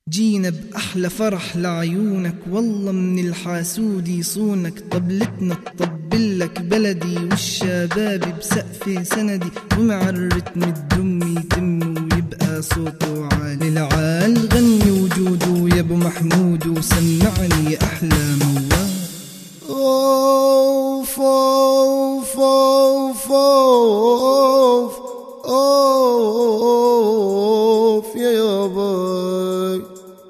جينا بأحلى فرح لعيونك، والله من الحاسود يصونك. طبلتنا تطبلك بلدي، والشباب بسقف سندي، ومع الرتم الدم يتم ويبقى صوته عالي العال. غني وجوده يا ابو محمود، وسمعني احلى موال. اوف اوف اوف اوف اوف يا باي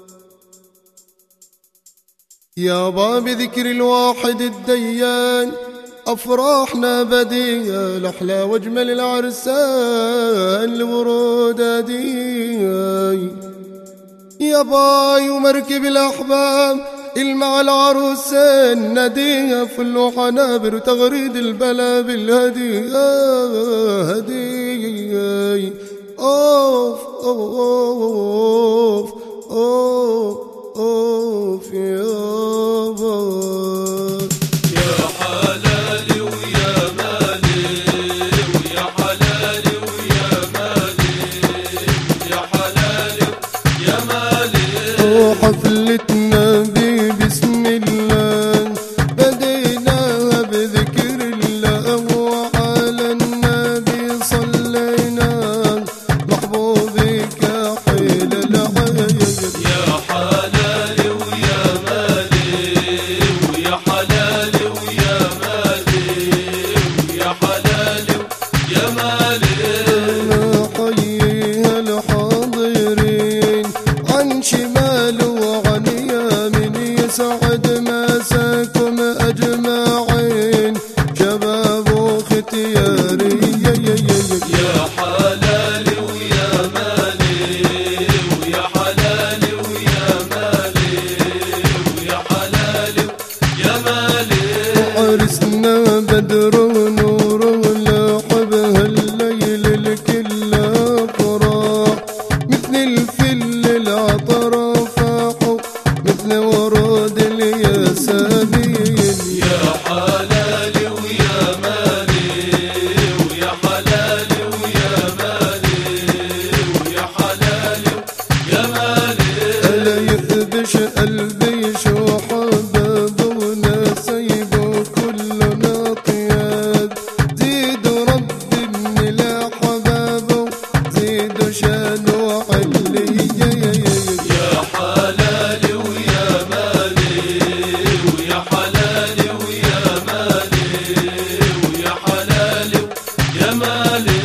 يابا، بذكر الواحد الديان أفراحنا بدية، الأحلى واجمل العرسان الورود هدية يا باي. ومركب الأحباب المع العروسين ندية، فل حنابر وتغريد البلا بالهدية هدية. أوف أوف أوف أوف يا باي. يا حلالي ويا مالي، ويا حلالي ويا مالي، يا حلالي ويا مالي. حفلتنا بسم الله بديناها بذكر الله، وعلى النبي صلينا محبوبك حيل العين. يا حلالي ويا مالي، ويا حلالي ويا مالي، ويا حلالي ويا مالي. نحييها الحاضرين عن شمال وعن يمين، يسعد مساكم أجمعين شباب وختياري. يا حلالي ويا مالي، ويا حلالي ويا مالي، ويا حلالي ويا مالي. عرسنا بدر نور لحبها الليل الكل أفراح، مثل الفل العطر فاحوا مثل ورود الياسمين. يا حلالي ويا مالي، ويا حلالي ويا مالي، ويا حلالي ويا مالي. ألا يخبش قلبي شو حبابنا سيبوا كلنا طياب، زيدوا ربي من الأحباب زيدوا شانوا علي. يا حلالي ويا مالي، ويا حلالي ويا مالي، ويا حلالي ويا مالي.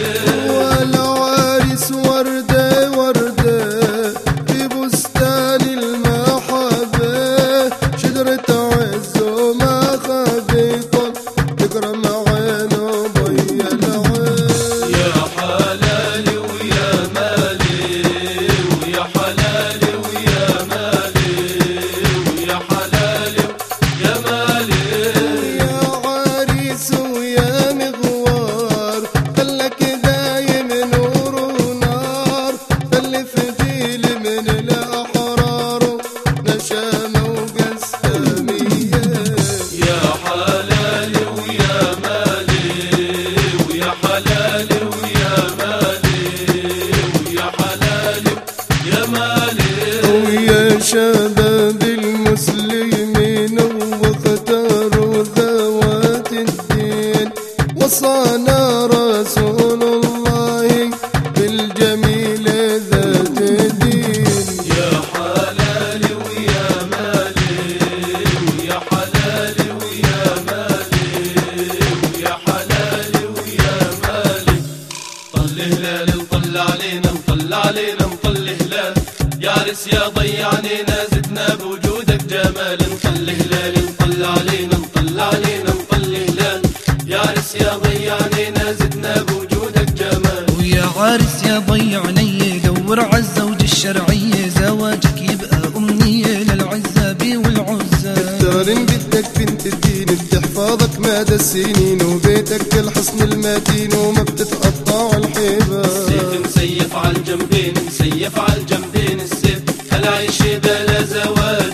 والعريس وردة وردة في بستان المحبة، شجرة عز وما خبيطة تكرم عينه ضي العين. يا حلالي ويا مالي، ويا حلالي ويا مالي، ويا حلالي ويا مالي. يا عريس ويا مغوار خلك دايم نور ونار، خلي في جيل من الأحرار نشامة وقسامية. يا حلالي ويا مالي، ويا حلالي ويا مالي، ويا حلالي ويا مالي. ويا شباب المسلمين واختاروا ذوات الدين، وصانا رسول الله بالجميل ذات الدين. يا حلالي ويا مالي، ويا حلالي ويا مالي، ويا حلالي ويا مالي. طل هلال نطل علينا، نطل علينا نطل هلال، يا عرس يا ضي علينا زدنا بوجودك جمال. نطل هلال نطل علينا، نطل علينا نطل هلال، يا عرس يا ضي علينا زدنا بوجودك جمال. ويا عارس يا ضي علي، دور عالزوج الشرعية، زواجك يبقى أمنية للعزابي والعزاب. اختار بدك بنت الدين بتحفظك مدى السنين، وبيتك الحصن المتين وما بتتقطع الحبال. السيف مسيف على الجنبين، مسيف على الجنبين السيف، هالعيش بلا زواج.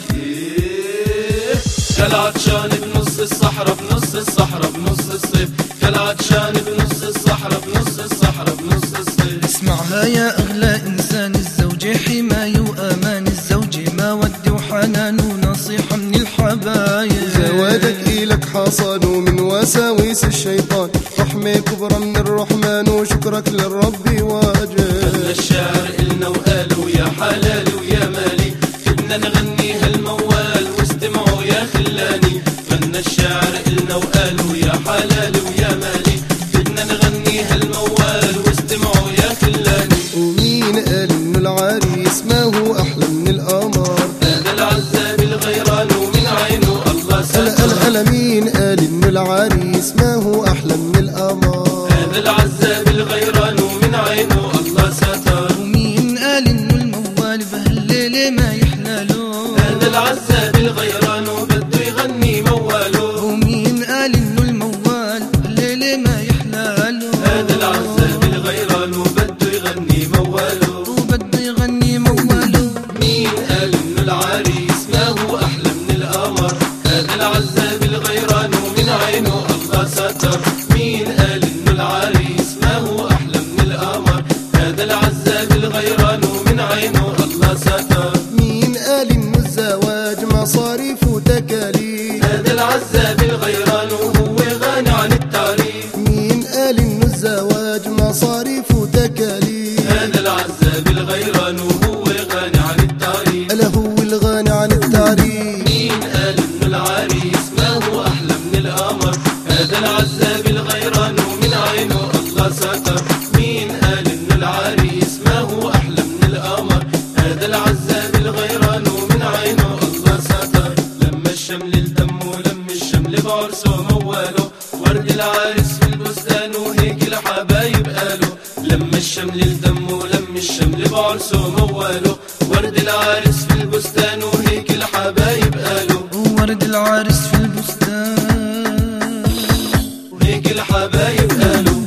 كالعطشان بنص الصحراء، بنص الصحراء بنص الصيف، كالعطشان بنص الصحراء، بنص الصحراء بنص الصيف. اسمعها يا أغلى إنسان، الزوجة حماية وأمان الزوجة ما ودي وحنان ونصيحة من الحبايب. زواجك إلك حصن من وساويس الشيطان، رحمة كبرى من الرحمن وشكرك للرب واجب. فن الشاعر إلنا وقالوا يا حلالي ويا مالي، بدنا نغني هالموال واستمعوا يا خلاني. فن الشاعر إلنا وقالوا يا حلالي ويا مالي، بدنا نغني هالموال واستمعوا يا خلاني. ومين قال إنه العريس ما هو أحلى من القمر؟ هذا العذاب الغيران ومن عينه الله ستر. هلا مين قال إنه العريس ما هو أحلى من القمر؟ هذا العذاب الغيران ومن عينه الله ستر. ومين قال إنه الموال بهالليلة ما يحلاله؟ هذا العذاب الغيران وبده يغني مواله. ومين قال إنه الموال بهالليلة ما يحلاله؟ هذا العذاب الغيران وبده يغني مواله. وبده يغني موله. مين قال إنه العريس ما هو أحلى من القمر؟ هذا العذاب الغيران ومن عينه الله ستر. مين قال إنه العريس ما هو أحلى من القمر؟ هذا العذاب الغيران ومن عينه الله ستر. مين قال إنه الزواج مصاريف وتكاليف؟ هذا العذاب الغيران وهو غني عن التعريف. مين قال إنه الزواج مصاريف وتكاليف؟ هذا العذاب الغيران وهو غني عن التعريف. ألا هو الغني عن التعريف. مين قال إنه العريس ما هو أحلى من القمر؟ هذا العذاب الغيران ومن عينه الله ستر. مين قال إنه العريس ما هو أحلى من القمر؟ هذا العذاب الغيران ومن عينه الله ستر. لما الشمل التم ولم الشمل بعرسه مواله، ورد العريس في البستان وهيك الحبايب قالوا. لما الشمل التم ولم الشمل بعرسه مواله، ورد العريس في البستان وهيك الحبايب قالوا. ورد العرس في البستان وهيك الحبايب قالوا.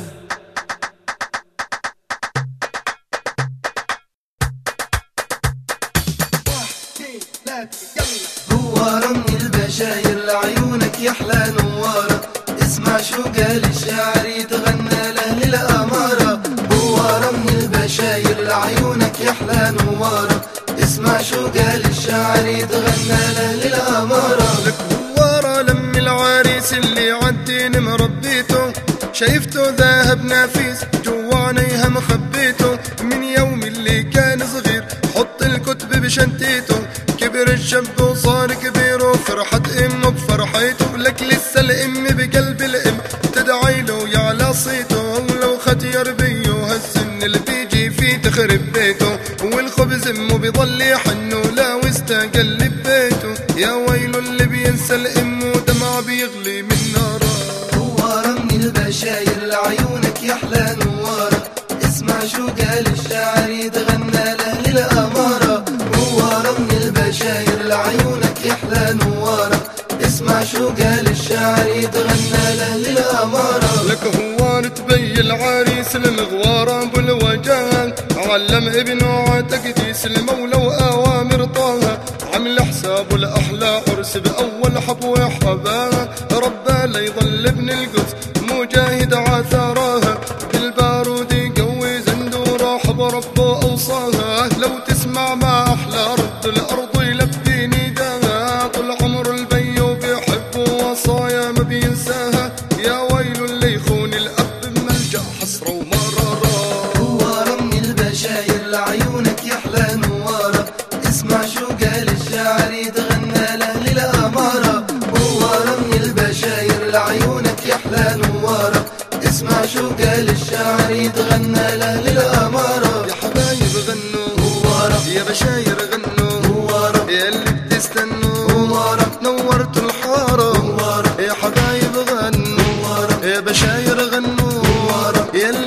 نوارة من البشاير لعيونك يحلى نوارة، اسمع شو قال الشاعر يتغنى لأهل الأمارة. نوارة من البشاير لعيونك يحلى نوارة، اسمع شو قال الشاعر يتغنى لأهل الأمارة. لك ورا لم العريس اللي عدين مربيته، شايفته ذهب نفيس جوانيها مخبيته. من يوم اللي كان صغير حط الكتب بشنتيته، كبر الشاب وصار كبير وفرحة امه بفرحيته. لك لسه الام بقلب الام تدعي له يعلى صيته، ولو ختير بيه هالسن اللي بيجي فيه تخرب بيته. والخبز امه بيضل يحنه لا واستقل ببيته. يا ويله اللي بينسى الام ودمع بيغلي من ناره. نوارة من البشاير لعيونك يحلى نوارة، اسمع شو قال الشاعر يتغنى لأهل الأمارة. نوارة من البشاير لعيونك يحلى نوارة، اسمع شو قال الشاعر يتغنى لأهل الأمارة. لك هو تبي العريس المغوار ابو الوجال، علم ابنه تقديس المولى واوامر طه. عمل حساب الاحلى عرس باول حب وحباه، ربه ليظل ابن القدس مجاهد عثراها. بالبارود يقوي زندوره حب ربه اوصاها. لو تسمع ما احلى رد الارض يلبي نداها، طول عمر البي وبيحب وصايا ما بينساها. يا ويل اللي يخون الاب بملجأ حسره ومراره. نوارة من البشاير لعيونك يحلى نوارة، اسمع شو قال الشاعر يتغنى لأهل الأمارة. نوارة من البشاير لعيونك يحلى نوارة، اسمع شو قال الشاعر يتغنى لأهل الأمارة. يا حبايب غنوا نوارة، يا بشاير غنوا نوارة، يا اللي بتستنوا نوارة، نورتوا الحارة. نوارة، يا حبايب غنوا نوارة، يا بشاير غنوا نوارة، يا اللي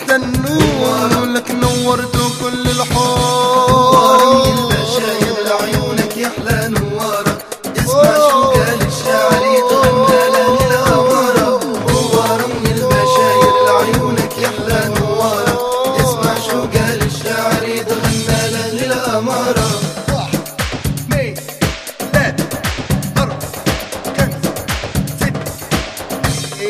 بتستنوا لك نورتوا كل الحارة. نوارة من البشاير لعيونك يحلى نوارة، اسمع شو قال الشاعر يتغنى لأهل الأمارة. نوارة من البشاير لعيونك يحلى نوارة، اسمع شو قال الشاعر يتغنى لأهل الأمارة. 1 2 3 4 5 6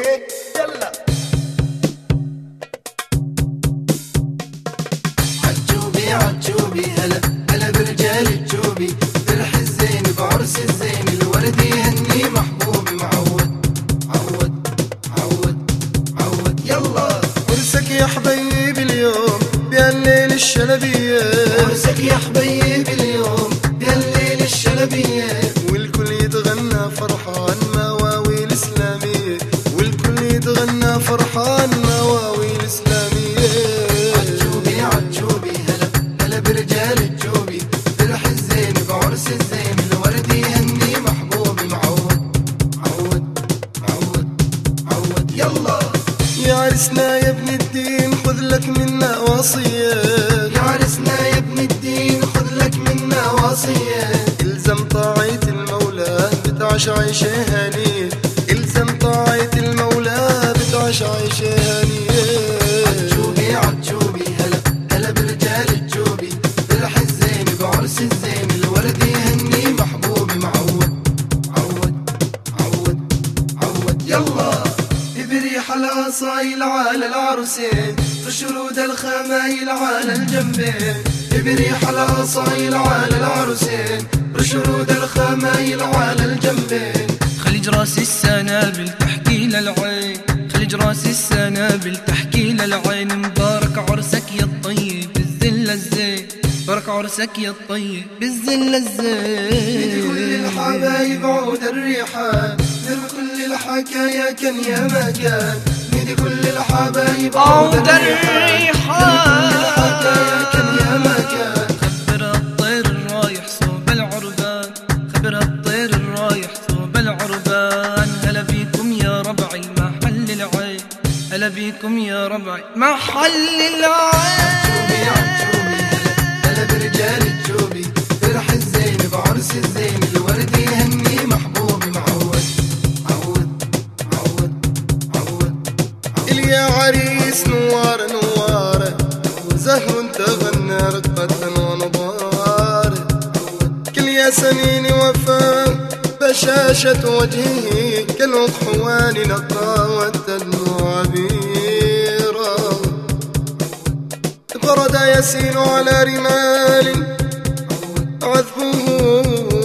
يلا. بعرس الزين الورد يهني محبوبي معود عود عود عود يلا. يا عرسنا يا ابن الدين خذ لك منا وصية، يا عرسنا يا ابن الدين خذ لك منا وصية. الزم طاعة المولى بتعش عيشة هنية، الزم طاعة المولى بتعش عيشة هنية. عجوبي عجوبي هلا هلا برجال الجوبي، فرح الزين بعرس الزين الورد يهني محبوبي معود عود عود عود يلا. بريح العصايل على العروسين، في شرود الخمايل على الجنبين. بريح العصايل على العروسين، في شرود الخمايل على الجنبين. خليج راس السنابل تحكي للعين، خليج راس السنابل تحكي للعين. مبارك عرسك يا الطيب بالزلة الزين، مبارك عرسك يا الطيب بالزلة الزين. كل الحبايب عود الريحان، كل الحكايا كان يا مكان. نيدي كل الحبايب عود الريحان، كل الحكايا كان يا مكان. خبر الطير الرايح صوب العربان، خبر الطير الرايح صوب العربان. هلا بيكم يا ربعي محل العين، هلا بيكم يا ربعي محل العين. عجوبي عجوبي هلا برجال الجوبي، فرح الزين بعرس الزين الورد يهني محبوبي معود عود عود عود. يا عريس نوار نوار زهو تغنى رقة ونضار. كل ياسمين وفاء بشاشة وجهه، كالأضحوان نقاوة وعبيرا. برد يسيل على رمال عذبه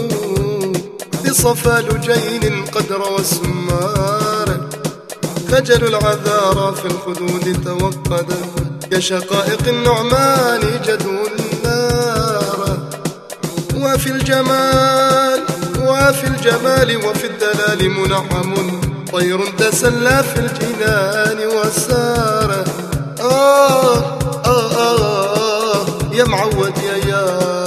بصفى لجين قدر وسمار. خجل العذارى في الخدود توقد، كشقائق النعمان جدو النار. وفي الجمال وفي الجمال وفي الدلال منعم، طير تسلى في الجنان وسار. يا معود يا